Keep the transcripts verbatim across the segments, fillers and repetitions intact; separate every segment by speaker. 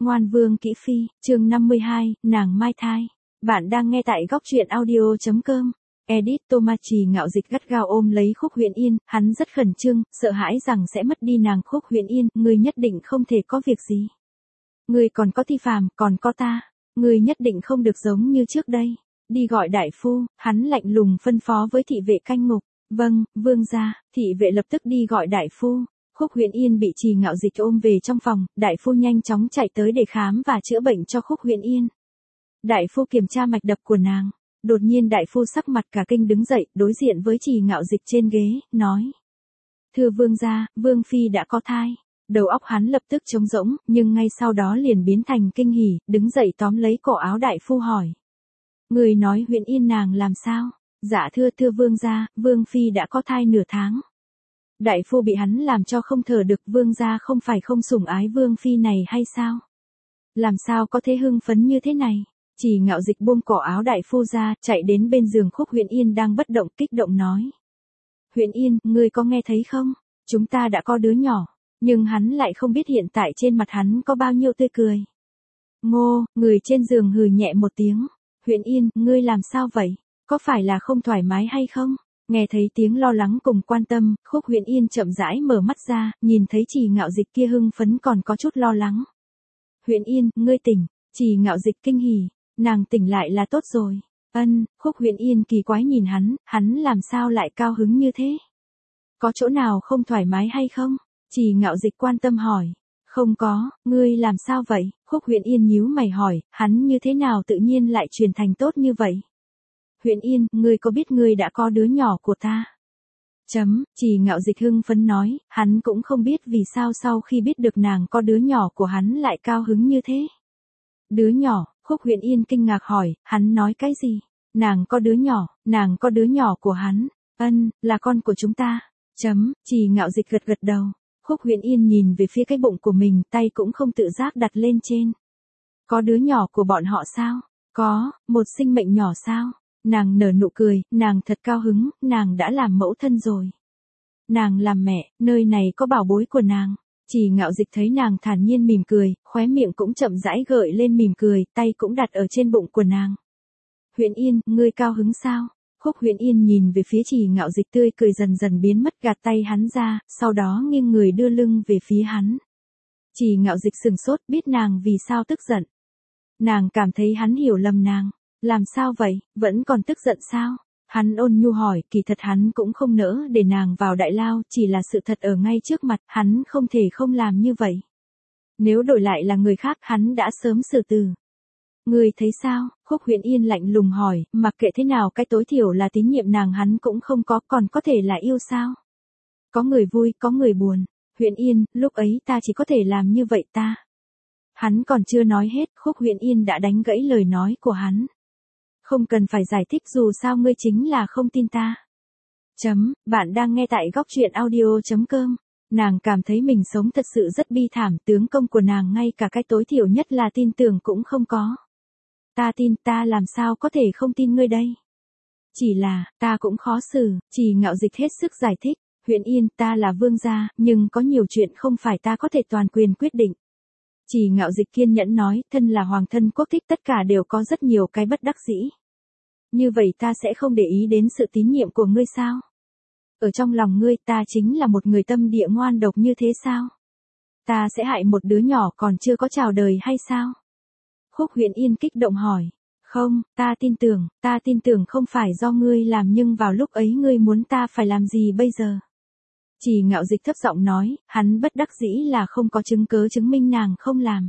Speaker 1: Ngoan Vương Kỹ Phi, chương năm mươi hai, nàng mai thai. Bạn đang nghe tại góc truyện audio chấm com. Edit Tomachi Ngạo Dịch gắt gao ôm lấy Khúc Huyền Yên, hắn rất khẩn trương, sợ hãi rằng sẽ mất đi nàng. Khúc Huyền Yên, ngươi nhất định không thể có việc gì. Ngươi còn có Ti Phàm, còn có ta. Ngươi nhất định không được giống như trước đây. Đi gọi đại phu, hắn lạnh lùng phân phó với thị vệ canh ngục. Vâng, vương gia. Thị vệ lập tức đi gọi đại phu. Khúc Huyền Yên bị Trì Ngạo Dịch ôm về trong phòng, đại phu nhanh chóng chạy tới để khám và chữa bệnh cho Khúc Huyền Yên. Đại phu kiểm tra mạch đập của nàng. Đột nhiên đại phu sắc mặt cả kinh đứng dậy, đối diện với Trì Ngạo Dịch trên ghế, nói: "Thưa vương gia, vương phi đã có thai." Đầu óc hắn lập tức trống rỗng, nhưng ngay sau đó liền biến thành kinh hỉ, đứng dậy tóm lấy cổ áo đại phu hỏi: "Người nói Huyền Yên nàng làm sao?" "Dạ thưa thưa vương gia, vương phi đã có thai nửa tháng." Đại phu bị hắn làm cho không thở được. Vương gia không phải không sủng ái vương phi này hay sao? Làm sao có thể hưng phấn như thế này? Trì Ngạo Dịch buông cổ áo đại phu ra, chạy đến bên giường Khúc Huyền Yên đang bất động, kích động nói: "Huyền Yên, ngươi có nghe thấy không? Chúng ta đã có đứa nhỏ." Nhưng hắn lại không biết hiện tại trên mặt hắn có bao nhiêu tươi cười. Ngô, người trên giường hừ nhẹ một tiếng. "Huyền Yên, ngươi làm sao vậy? Có phải là không thoải mái hay không?" Nghe thấy tiếng lo lắng cùng quan tâm, Khúc Huyền Yên chậm rãi mở mắt ra, nhìn thấy Trì Ngạo Dịch kia hưng phấn còn có chút lo lắng. "Huyền Yên, ngươi tỉnh." Trì Ngạo Dịch kinh hỉ, nàng tỉnh lại là tốt rồi. Ân, Khúc Huyền Yên kỳ quái nhìn hắn, hắn làm sao lại cao hứng như thế? Có chỗ nào không thoải mái hay không? Trì Ngạo Dịch quan tâm hỏi. Không có, ngươi làm sao vậy? Khúc Huyền Yên nhíu mày hỏi, hắn như thế nào tự nhiên lại chuyển thành tốt như vậy? "Huyền Yên, ngươi có biết ngươi đã có đứa nhỏ của ta?" Chấm, Trì Ngạo Dịch hưng phấn nói, hắn cũng không biết vì sao sau khi biết được nàng có đứa nhỏ của hắn lại cao hứng như thế. "Đứa nhỏ?" Khúc Huyền Yên kinh ngạc hỏi, hắn nói cái gì? Nàng có đứa nhỏ, nàng có đứa nhỏ của hắn. Ân, là con của chúng ta. Chấm, Trì Ngạo Dịch gật gật đầu. Khúc Huyền Yên nhìn về phía cái bụng của mình, tay cũng không tự giác đặt lên trên. Có đứa nhỏ của bọn họ sao? Có, một sinh mệnh nhỏ sao? Nàng nở nụ cười, nàng thật cao hứng, nàng đã làm mẫu thân rồi. Nàng làm mẹ, nơi này có bảo bối của nàng. Trì Ngạo Dịch thấy nàng thản nhiên mỉm cười, khóe miệng cũng chậm rãi gợi lên mỉm cười, tay cũng đặt ở trên bụng của nàng. "Huyền Yên, ngươi cao hứng sao?" Khúc Huyền Yên nhìn về phía Trì Ngạo Dịch, tươi cười dần dần biến mất, gạt tay hắn ra, sau đó nghiêng người đưa lưng về phía hắn. Trì Ngạo Dịch sừng sốt, biết nàng vì sao tức giận. Nàng cảm thấy hắn hiểu lầm nàng. Làm sao vậy, vẫn còn tức giận sao? Hắn ôn nhu hỏi, kỳ thật hắn cũng không nỡ để nàng vào đại lao, chỉ là sự thật ở ngay trước mặt, hắn không thể không làm như vậy. Nếu đổi lại là người khác, hắn đã sớm xử tử. "Ngươi thấy sao?" Khúc Huyền Yên lạnh lùng hỏi, mặc kệ thế nào cái tối thiểu là tín nhiệm nàng hắn cũng không có, còn có thể là yêu sao? Có người vui, có người buồn. "Huyền Yên, lúc ấy ta chỉ có thể làm như vậy ta." Hắn còn chưa nói hết, Khúc Huyền Yên đã đánh gãy lời nói của hắn. "Không cần phải giải thích, dù sao ngươi chính là không tin ta." Chấm, bạn đang nghe tại góc truyện audio chấm com. Nàng cảm thấy mình sống thật sự rất bi thảm, tướng công của nàng ngay cả cái tối thiểu nhất là tin tưởng cũng không có. "Ta tin, ta làm sao có thể không tin ngươi đây? Chỉ là, ta cũng khó xử." Trì Ngạo Dịch hết sức giải thích. "Huyền Yên, ta là vương gia, nhưng có nhiều chuyện không phải ta có thể toàn quyền quyết định." Trì Ngạo Dịch kiên nhẫn nói, thân là hoàng thân quốc thích tất cả đều có rất nhiều cái bất đắc dĩ. "Như vậy ta sẽ không để ý đến sự tín nhiệm của ngươi sao? Ở trong lòng ngươi ta chính là một người tâm địa ngoan độc như thế sao? Ta sẽ hại một đứa nhỏ còn chưa có chào đời hay sao?" Khúc Huyền Yên kích động hỏi. "Không, ta tin tưởng, ta tin tưởng không phải do ngươi làm, nhưng vào lúc ấy ngươi muốn ta phải làm gì bây giờ?" Trì Ngạo Dịch thấp giọng nói, hắn bất đắc dĩ là không có chứng cớ chứng minh nàng không làm.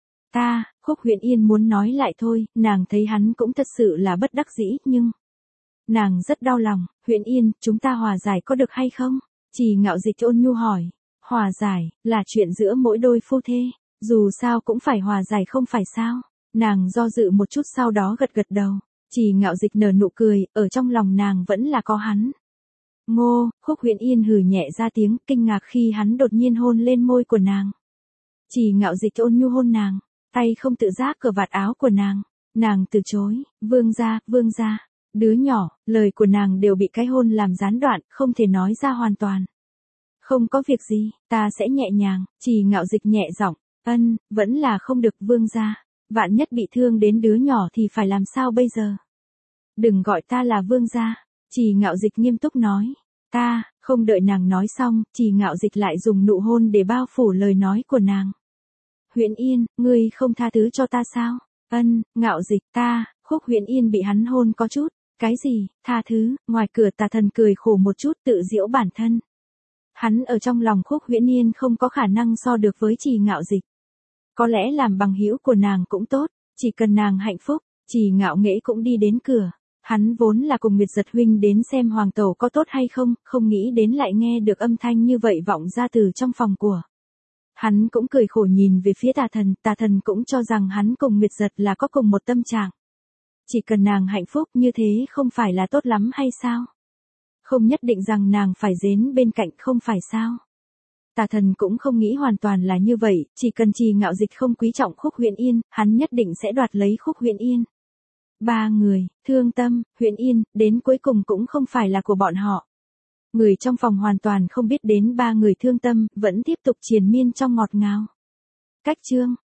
Speaker 1: Ta, Khúc Huyền Yên muốn nói lại thôi, nàng thấy hắn cũng thật sự là bất đắc dĩ, nhưng... Nàng rất đau lòng. "Huyền Yên, chúng ta hòa giải có được hay không?" Trì Ngạo Dịch ôn nhu hỏi. "Hòa giải, là chuyện giữa mỗi đôi phu thê, dù sao cũng phải hòa giải không phải sao?" Nàng do dự một chút sau đó gật gật đầu. Trì Ngạo Dịch nở nụ cười, ở trong lòng nàng vẫn là có hắn. Ngô, Khúc Huyền Yên hừ nhẹ ra tiếng, kinh ngạc khi hắn đột nhiên hôn lên môi của nàng. Trì Ngạo Dịch ôn nhu hôn nàng, tay không tự giác cởi vạt áo của nàng. Nàng từ chối. "Vương gia, vương gia." Đứa nhỏ, lời của nàng đều bị cái hôn làm gián đoạn, không thể nói ra hoàn toàn. "Không có việc gì, ta sẽ nhẹ nhàng." Trì Ngạo Dịch nhẹ giọng. Ân, vẫn là không được vương gia. Vạn nhất bị thương đến đứa nhỏ thì phải làm sao bây giờ? Đừng gọi ta là vương gia. Trì Ngạo Dịch nghiêm túc nói. Ta, không đợi nàng nói xong, Trì Ngạo Dịch lại dùng nụ hôn để bao phủ lời nói của nàng. Huyễn Yên, ngươi không tha thứ cho ta sao? Ân, Ngạo Dịch ta, Khúc Huyễn Yên bị hắn hôn có chút. Cái gì, tha thứ, ngoài cửa Tà Thần cười khổ một chút tự giễu bản thân. Hắn ở trong lòng Khúc Huyễn Yên không có khả năng so được với Trì Ngạo Dịch. Có lẽ làm bằng hữu của nàng cũng tốt, chỉ cần nàng hạnh phúc. Trì Ngạo Nghễ cũng đi đến cửa. Hắn vốn là cùng Nguyệt Giật huynh đến xem hoàng tẩu có tốt hay không, không nghĩ đến lại nghe được âm thanh như vậy vọng ra từ trong phòng của. Hắn cũng cười khổ nhìn về phía Tà Thần, Tà Thần cũng cho rằng hắn cùng Nguyệt Giật là có cùng một tâm trạng. Chỉ cần nàng hạnh phúc như thế không phải là tốt lắm hay sao? Không nhất định rằng nàng phải dến bên cạnh không phải sao? Tà Thần cũng không nghĩ hoàn toàn là như vậy, chỉ cần Trì Ngạo Dịch không quý trọng Khúc Huyễn Yên, hắn nhất định sẽ đoạt lấy Khúc Huyễn Yên. Ba người, Thương Tâm, Huyễn Yên, đến cuối cùng cũng không phải là của bọn họ. Người trong phòng hoàn toàn không biết đến ba người Thương Tâm, vẫn tiếp tục triền miên trong ngọt ngào. Cách chương